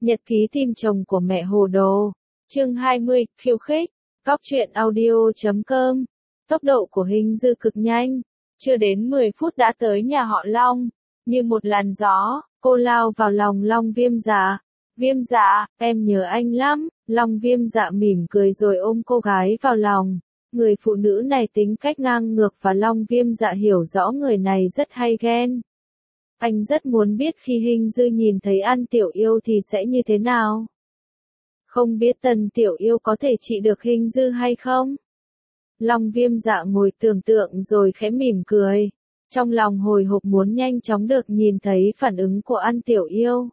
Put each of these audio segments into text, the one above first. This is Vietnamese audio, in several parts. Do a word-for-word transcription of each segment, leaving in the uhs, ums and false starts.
Nhật ký tìm chồng của mẹ hồ đồ. Chương hai mươi, khiêu khích. Góc truyện audio chấm com. Tốc độ của Hình Dư cực nhanh. Chưa đến mười phút đã tới nhà họ Long. Như một làn gió, cô lao vào lòng Long Viêm Dạ. Viêm Dạ, em nhớ anh lắm. Long Viêm Dạ mỉm cười rồi ôm cô gái vào lòng. Người phụ nữ này tính cách ngang ngược và Long Viêm Dạ hiểu rõ người này rất hay ghen. Anh rất muốn biết khi Hình Dư nhìn thấy An Tiểu Yêu thì sẽ như thế nào. Không biết Tần Tiểu Yêu có thể trị được Hình Dư hay không? Long Viêm Dạ ngồi tưởng tượng rồi khẽ mỉm cười. Trong lòng hồi hộp muốn nhanh chóng được nhìn thấy phản ứng của An Tiểu Yêu.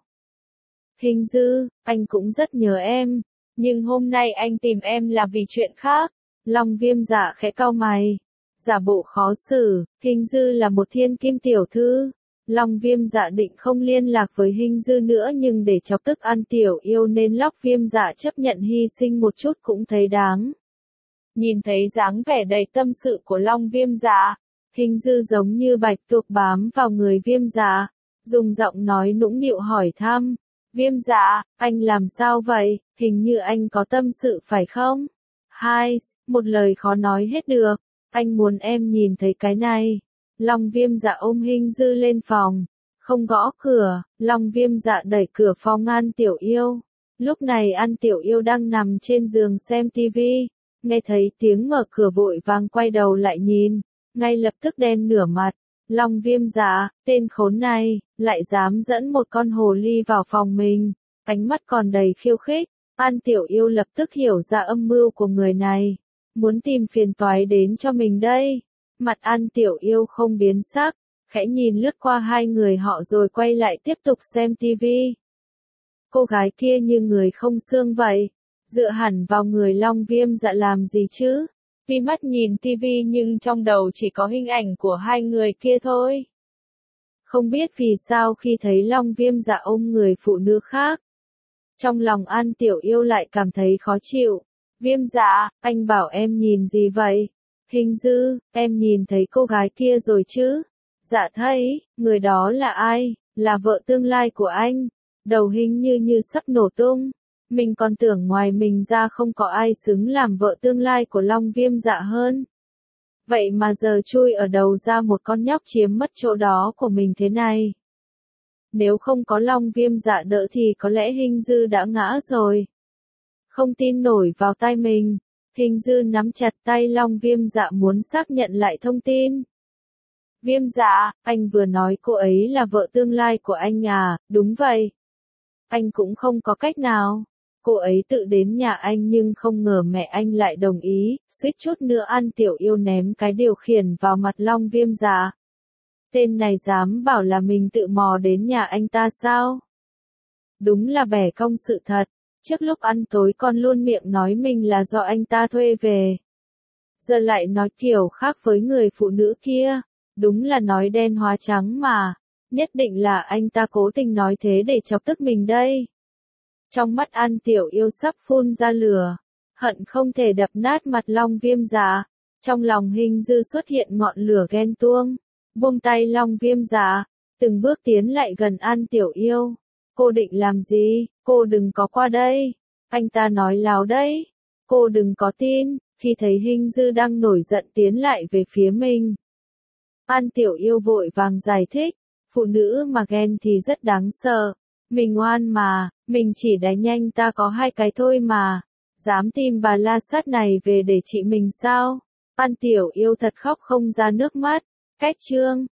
Hình Dư, anh cũng rất nhớ em. Nhưng hôm nay anh tìm em là vì chuyện khác. Long Viêm Dạ khẽ cau mày. Giả bộ khó xử, Hình Dư là một thiên kim tiểu thư. Long Viêm Dạ định không liên lạc với Hình Dư nữa nhưng để chọc tức An Tiểu Yêu nên Long Viêm Dạ chấp nhận hy sinh một chút cũng thấy đáng. Nhìn thấy dáng vẻ đầy tâm sự của Long Viêm Dạ, Hình Dư giống như bạch tuộc bám vào người Viêm Dạ, dùng giọng nói nũng nịu hỏi thăm. Viêm Dạ, anh làm sao vậy, hình như anh có tâm sự phải không? Hai, một lời khó nói hết được, anh muốn em nhìn thấy cái này. Long Viêm Dạ ôm Hình Dư lên phòng, không gõ cửa, Long Viêm Dạ đẩy cửa phòng An Tiểu Yêu. Lúc này An Tiểu Yêu đang nằm trên giường xem tivi, nghe thấy tiếng mở cửa vội vàng quay đầu lại nhìn, ngay lập tức đen nửa mặt. Long Viêm Dạ, tên khốn này, lại dám dẫn một con hồ ly vào phòng mình, ánh mắt còn đầy khiêu khích. An Tiểu Yêu lập tức hiểu ra âm mưu của người này, muốn tìm phiền toái đến cho mình đây. Mặt An Tiểu Yêu không biến sắc, khẽ nhìn lướt qua hai người họ rồi quay lại tiếp tục xem tivi. Cô gái kia như người không xương vậy, dựa hẳn vào người Long Viêm Dạ làm gì chứ? Vì mắt nhìn tivi nhưng trong đầu chỉ có hình ảnh của hai người kia thôi. Không biết vì sao khi thấy Long Viêm Dạ ôm người phụ nữ khác, trong lòng An Tiểu Yêu lại cảm thấy khó chịu. Viêm Dạ, anh bảo em nhìn gì vậy? Hình Dư, em nhìn thấy cô gái kia rồi chứ? Dạ thấy, người đó là ai? Là vợ tương lai của anh. Đầu Hình như như sắp nổ tung. Mình còn tưởng ngoài mình ra không có ai xứng làm vợ tương lai của Long Viêm Dạ hơn. Vậy mà giờ chui ở đầu ra một con nhóc chiếm mất chỗ đó của mình thế này. Nếu không có Long Viêm Dạ đỡ thì có lẽ Hình Dư đã ngã rồi. Không tin nổi vào tay mình, Hình Dư nắm chặt tay Long Viêm Dạ muốn xác nhận lại thông tin. Viêm Dạ, anh vừa nói cô ấy là vợ tương lai của anh à? Đúng vậy. Anh cũng không có cách nào. Cô ấy tự đến nhà anh nhưng không ngờ mẹ anh lại đồng ý, suýt chút nữa An Tiểu Yêu ném cái điều khiển vào mặt Long Viêm Dạ. Tên này dám bảo là mình tự mò đến nhà anh ta sao? Đúng là bẻ cong sự thật. Trước lúc ăn tối con luôn miệng nói mình là do anh ta thuê về. Giờ lại nói kiểu khác với người phụ nữ kia. Đúng là nói đen hóa trắng mà. Nhất định là anh ta cố tình nói thế để chọc tức mình đây. Trong mắt An Tiểu Yêu sắp phun ra lửa. Hận không thể đập nát mặt Long Viêm Dạ. Trong lòng Hình Dư xuất hiện ngọn lửa ghen tuông. Buông tay Long Viêm Dạ, từng bước tiến lại gần An Tiểu Yêu. Cô định làm gì? Cô đừng có qua đây. Anh ta nói láo đấy. Cô đừng có tin. Khi thấy Hình Dư đang nổi giận tiến lại về phía mình, An Tiểu Yêu vội vàng giải thích. Phụ nữ mà ghen thì rất đáng sợ. Mình ngoan mà, mình chỉ đánh anh ta có hai cái thôi mà. Dám tìm bà la sát này về để trị mình sao? An Tiểu Yêu thật khóc không ra nước mắt. Cách chương